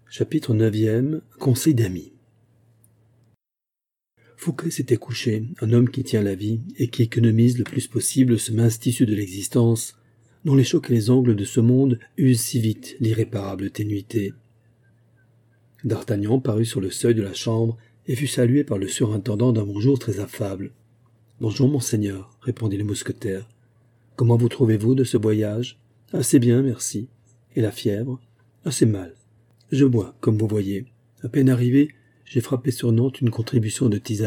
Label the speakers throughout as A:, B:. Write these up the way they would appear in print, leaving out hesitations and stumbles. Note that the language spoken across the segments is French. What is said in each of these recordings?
A: Chapitre 9e. Conseil d'amis. Fouquet s'était couché, un homme qui tient la vie et qui économise le plus possible ce mince tissu de l'existence, dont les chocs et les angles de ce monde usent si vite l'irréparable ténuité. D'Artagnan parut sur le seuil de la chambre et fut salué par le surintendant d'un bonjour très affable. « Bonjour, monseigneur, » répondit le mousquetaire. « Comment vous trouvez-vous de ce voyage ? » ?»« Assez bien, merci. »« Et la fièvre ? » ?»« Assez mal. » « Je bois, comme vous voyez. À peine arrivé, j'ai frappé sur Nantes une contribution de tisane. »«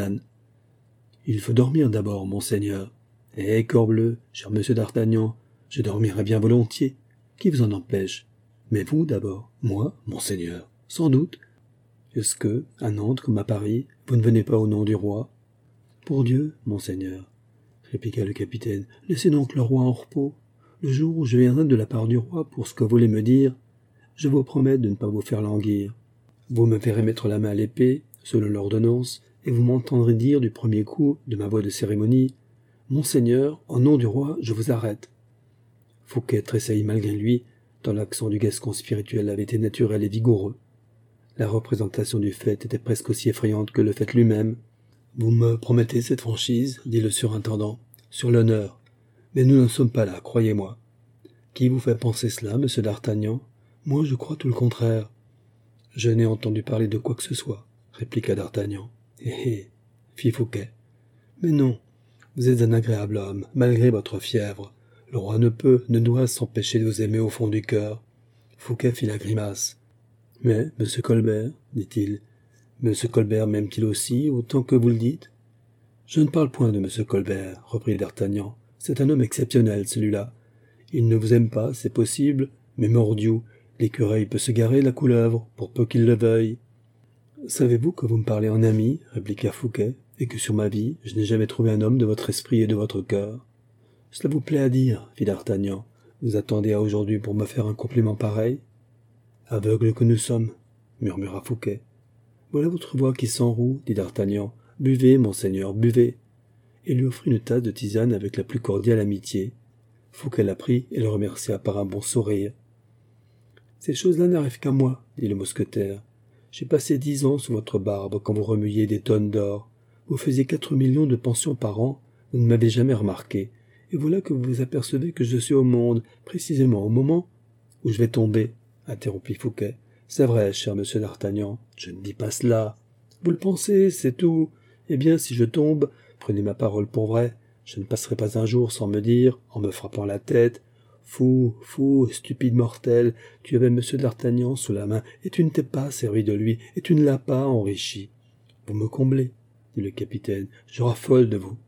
A: Il faut dormir d'abord, monseigneur. »« Eh, corbleu, cher monsieur d'Artagnan, je dormirai bien volontiers. Qui vous en empêche ? Mais vous d'abord. Moi, monseigneur. Sans doute. Est-ce que, à Nantes comme à Paris, vous ne venez pas au nom du roi ? Pour Dieu, monseigneur, répliqua le capitaine, laissez donc le roi en repos. Le jour où je viendrai de la part du roi pour ce que vous voulez me dire, je vous promets de ne pas vous faire languir. Vous me verrez mettre la main à l'épée, selon l'ordonnance, et vous m'entendrez dire du premier coup, de ma voix de cérémonie, « Monseigneur, en nom du roi, je vous arrête. » Fouquet tressaillit malgré lui, tant l'accent du Gascon spirituel avait été naturel et vigoureux. La représentation du fait était presque aussi effrayante que le fait lui-même. « Vous me promettez cette franchise, » dit le surintendant, « sur l'honneur. Mais nous n'en sommes pas là, croyez-moi. » Qui vous fait penser cela, monsieur d'Artagnan ? Moi, je crois tout le contraire. Je n'ai entendu parler de quoi que ce soit, répliqua d'Artagnan. Hé, fit Fouquet. Mais non, vous êtes un agréable homme, malgré votre fièvre. Le roi ne doit s'empêcher de vous aimer au fond du cœur. Fouquet fit la grimace. Mais, monsieur Colbert, dit-il, monsieur Colbert m'aime-t-il aussi, autant que vous le dites ? Je ne parle point de monsieur Colbert, reprit d'Artagnan. C'est un homme exceptionnel, celui-là. Il ne vous aime pas, c'est possible, mais mordiou, l'écureuil peut se garer la couleuvre, pour peu qu'il le veuille. Savez-vous que vous me parlez en ami, répliqua Fouquet, et que sur ma vie, je n'ai jamais trouvé un homme de votre esprit et de votre cœur. Cela vous plaît à dire, fit d'Artagnan. Vous attendez à aujourd'hui pour me faire un compliment pareil ? Aveugles que nous sommes, murmura Fouquet. Voilà votre voix qui s'enroue, dit d'Artagnan. Buvez, monseigneur, buvez. Et lui offrit une tasse de tisane avec la plus cordiale amitié. Fouquet la prit et le remercia par un bon sourire. Ces choses-là n'arrivent qu'à moi, dit le mousquetaire. J'ai passé 10 ans sous votre barbe quand vous remuiez des tonnes d'or. Vous faisiez 4 millions de pensions par an, vous ne m'avez jamais remarqué. Et voilà que vous vous apercevez que je suis au monde, précisément au moment où je vais tomber, interrompit Fouquet. C'est vrai, cher monsieur d'Artagnan, je ne dis pas cela. Vous le pensez, c'est tout. Eh bien, si je tombe, prenez ma parole pour vrai, je ne passerai pas un jour sans me dire, en me frappant la tête, fou, stupide mortel, tu avais monsieur d'Artagnan sous la main, et tu ne t'es pas servi de lui, et tu ne l'as pas enrichi. Vous me comblez, dit le capitaine, je raffole de vous.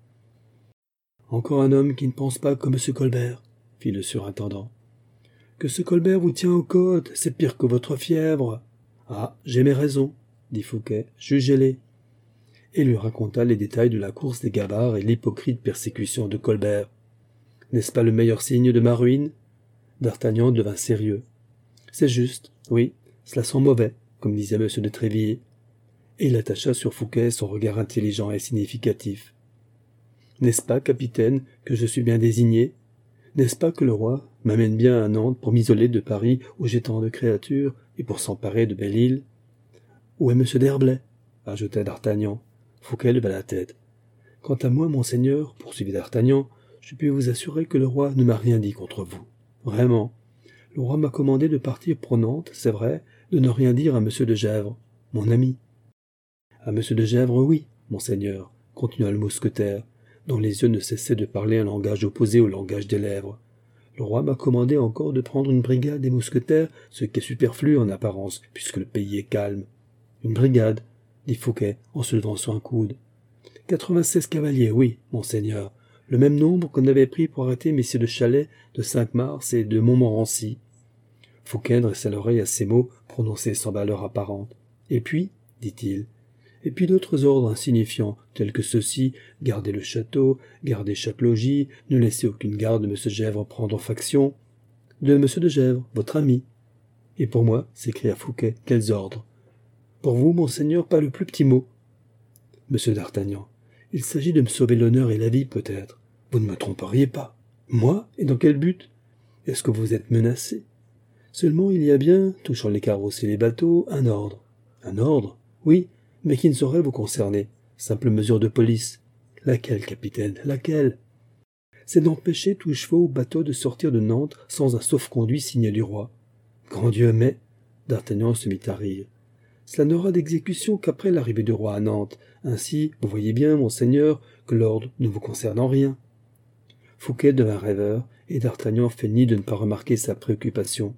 A: Encore un homme qui ne pense pas comme monsieur Colbert, fit le surintendant. Que ce Colbert vous tient aux côtes, c'est pire que votre fièvre. Ah, j'ai mes raisons, dit Fouquet, jugez-les. Et lui raconta les détails de la course des gavards et l'hypocrite persécution de Colbert. N'est-ce pas le meilleur signe de ma ruine ? D'Artagnan devint sérieux. C'est juste, oui, cela sent mauvais, comme disait M. de Tréville. Et il attacha sur Fouquet son regard intelligent et significatif. N'est-ce pas, capitaine, que je suis bien désigné ? N'est-ce pas que le roi m'amène bien à Nantes pour m'isoler de Paris où j'ai tant de créatures et pour s'emparer de Belle-Île ? Où est M. d'Herblay ? Ajouta d'Artagnan. Fouquet leva la tête. Quant à moi, monseigneur, poursuivit d'Artagnan, je puis vous assurer que le roi ne m'a rien dit contre vous. Vraiment. Le roi m'a commandé de partir pour Nantes, c'est vrai, de ne rien dire à M. de Gesvres, mon ami. À M. de Gesvres, oui, monseigneur, continua le mousquetaire, dont les yeux ne cessaient de parler un langage opposé au langage des lèvres. Le roi m'a commandé encore de prendre une brigade des mousquetaires, ce qui est superflu en apparence, puisque le pays est calme. Une brigade, dit Fouquet, en se levant sur un coude. 96 cavaliers, oui, monseigneur, le même nombre qu'on avait pris pour arrêter messieurs de Chalais, de Cinq-Mars et de Montmorency. Fouquet dressa l'oreille à ces mots prononcés sans valeur apparente. Et puis, dit-il, et puis d'autres ordres insignifiants, tels que ceux-ci, garder le château, garder chaque logis, ne laisser aucune garde de M. Gesvres prendre faction. De M. de Gesvres, votre ami. Et pour moi, s'écria Fouquet, quels ordres ? Pour vous, monseigneur, pas le plus petit mot. Monsieur d'Artagnan, il s'agit de me sauver l'honneur et la vie, peut-être. Vous ne me tromperiez pas. Moi ? Et dans quel but ? Est-ce que vous êtes menacé ? Seulement il y a bien, touchant les carrosses et les bateaux, un ordre. Un ordre? Oui, mais qui ne saurait vous concerner. Simple mesure de police. Laquelle, capitaine, laquelle? C'est d'empêcher tous chevaux ou bateaux de sortir de Nantes sans un sauf-conduit signé du roi. Grand Dieu, mais... D'Artagnan se mit à rire. Cela n'aura d'exécution qu'après l'arrivée du roi à Nantes. Ainsi, vous voyez bien, monseigneur, que l'ordre ne vous concerne en rien. Fouquet devint rêveur, et d'Artagnan feignit de ne pas remarquer sa préoccupation.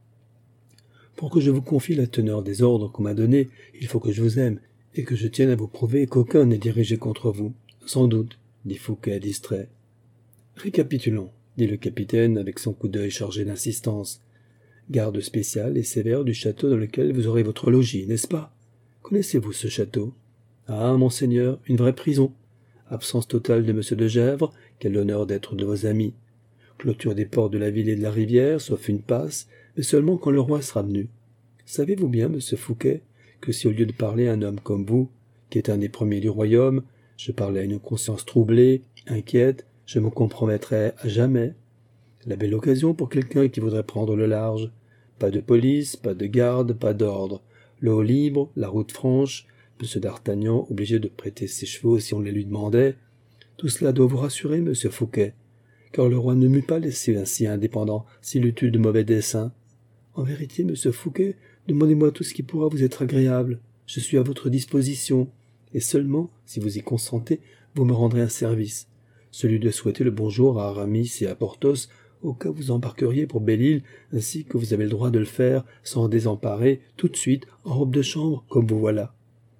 A: Pour que je vous confie la teneur des ordres qu'on m'a donnés, il faut que je vous aime, et que je tienne à vous prouver qu'aucun n'est dirigé contre vous. Sans doute, dit Fouquet distrait. Récapitulons, dit le capitaine avec son coup d'œil chargé d'insistance. Garde spéciale et sévère du château dans lequel vous aurez votre logis, n'est-ce pas? Connaissez-vous ce château? Ah, monseigneur, une vraie prison. Absence totale de monsieur de Gesvres, qui a l'honneur d'être de vos amis. Clôture des ports de la ville et de la rivière, sauf une passe, mais seulement quand le roi sera venu. Savez-vous bien, monsieur Fouquet, que si au lieu de parler à un homme comme vous, qui est un des premiers du royaume, je parlais à une conscience troublée, inquiète, je me compromettrais à jamais? La belle occasion pour quelqu'un qui voudrait prendre le large. Pas de police, pas de garde, pas d'ordre. L'eau libre, la route franche, monsieur d'Artagnan obligé de prêter ses chevaux si on les lui demandait. Tout cela doit vous rassurer, monsieur Fouquet, car le roi ne m'eût pas laissé ainsi indépendant s'il eût eu de mauvais desseins. En vérité, monsieur Fouquet, demandez-moi tout ce qui pourra vous être agréable. Je suis à votre disposition, et seulement, si vous y consentez, vous me rendrez un service, celui de souhaiter le bonjour à Aramis et à Porthos, au cas où vous embarqueriez pour Belle-Île, ainsi que vous avez le droit de le faire, sans désemparer, tout de suite, en robe de chambre, comme vous voilà.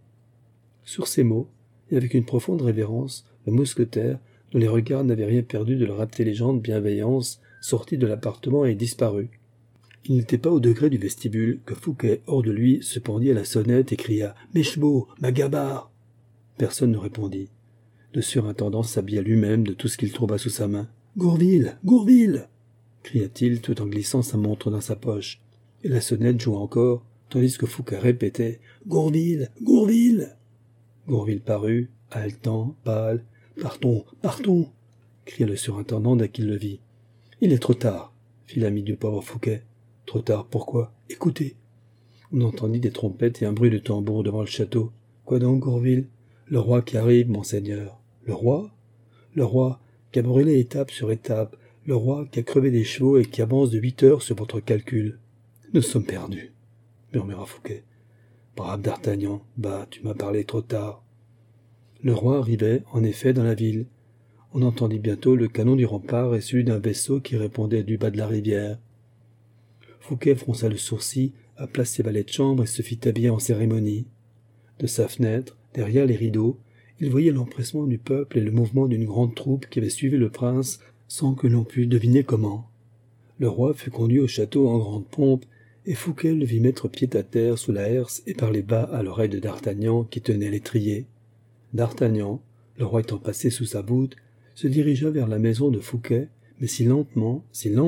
A: Sur ces mots, et avec une profonde révérence, le mousquetaire, dont les regards n'avaient rien perdu de leur intelligente bienveillance, sortit de l'appartement et disparut. Il n'était pas au degré du vestibule que Fouquet, hors de lui, se pendit à la sonnette et cria « Mes chevaux, ma gabarre !» Personne ne répondit. Le surintendant s'habilla lui-même de tout ce qu'il trouva sous sa main. « Gourville, Gourville !» cria-t-il tout en glissant sa montre dans sa poche. Et la sonnette joua encore, tandis que Fouquet répétait « Gourville, Gourville !» Gourville parut, haletant, pâle. « Partons, partons !» cria le surintendant dès qu'il le vit. « Il est trop tard !» fit l'ami du pauvre Fouquet. « Trop tard, pourquoi? Écoutez !» On entendit des trompettes et un bruit de tambour devant le château. « Quoi donc, Gourville? Le roi qui arrive, monseigneur. »« Le roi? » ?»« Le roi, qui a brûlé étape sur étape. Le roi qui a crevé des chevaux et qui avance de 8 heures sur votre calcul. »« Nous sommes perdus, » murmura Fouquet. « Brave d'Artagnan, bah, tu m'as parlé trop tard. » Le roi arrivait, en effet, dans la ville. On entendit bientôt le canon du rempart et celui d'un vaisseau qui répondait du bas de la rivière. Fouquet fronça le sourcil, appela ses valets de chambre et se fit habiller en cérémonie. De sa fenêtre, derrière les rideaux, il voyait l'empressement du peuple et le mouvement d'une grande troupe qui avait suivi le prince sans que l'on pût deviner comment. Le roi fut conduit au château en grande pompe, et Fouquet le vit mettre pied à terre sous la herse et parler bas à l'oreille de D'Artagnan qui tenait l'étrier. D'Artagnan, le roi étant passé sous sa voûte, se dirigea vers la maison de Fouquet, mais si lentement,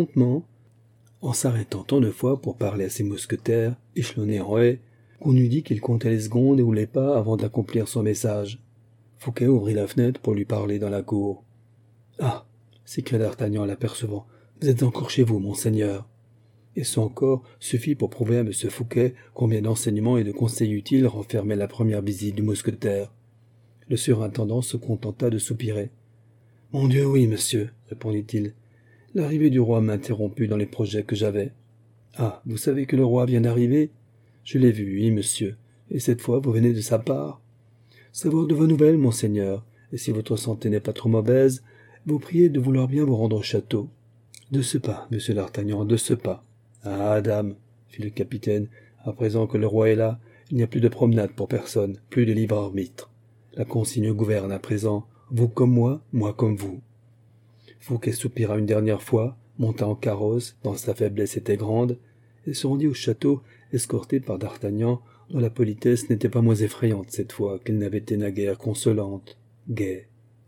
A: en s'arrêtant tant de fois pour parler à ses mousquetaires, échelonnés en haie, qu'on eût dit qu'il comptait les secondes ou les pas avant d'accomplir son message. Fouquet ouvrit la fenêtre pour lui parler dans la cour. « Ah !» s'écria d'Artagnan en l'apercevant. « Vous êtes encore chez vous, monseigneur. » Et ce encore suffit pour prouver à M. Fouquet combien d'enseignements et de conseils utiles renfermait la première visite du mousquetaire. Le surintendant se contenta de soupirer. « Mon Dieu, oui, monsieur, » répondit-il. « L'arrivée du roi m'a interrompu dans les projets que j'avais. »« Ah, vous savez que le roi vient d'arriver ?»« Je l'ai vu, oui, monsieur. Et cette fois, vous venez de sa part ?»« Savoir de vos nouvelles, monseigneur, et si votre santé n'est pas trop mauvaise, vous priez de vouloir bien vous rendre au château. »« De ce pas, monsieur d'Artagnan, de ce pas. »« Ah, dame, » fit le capitaine, « à présent que le roi est là, il n'y a plus de promenade pour personne, plus de libre arbitre. La consigne gouverne à présent, vous comme moi comme vous. » Fouquet soupira une dernière fois, monta en carrosse, dont sa faiblesse était grande, et se rendit au château, escorté par d'Artagnan, dont la politesse n'était pas moins effrayante cette fois qu'elle n'avait été naguère consolante, gaie.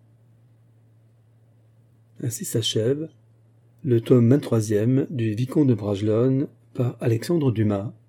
A: Ainsi s'achève le tome 23e du Vicomte de Bragelonne par Alexandre Dumas,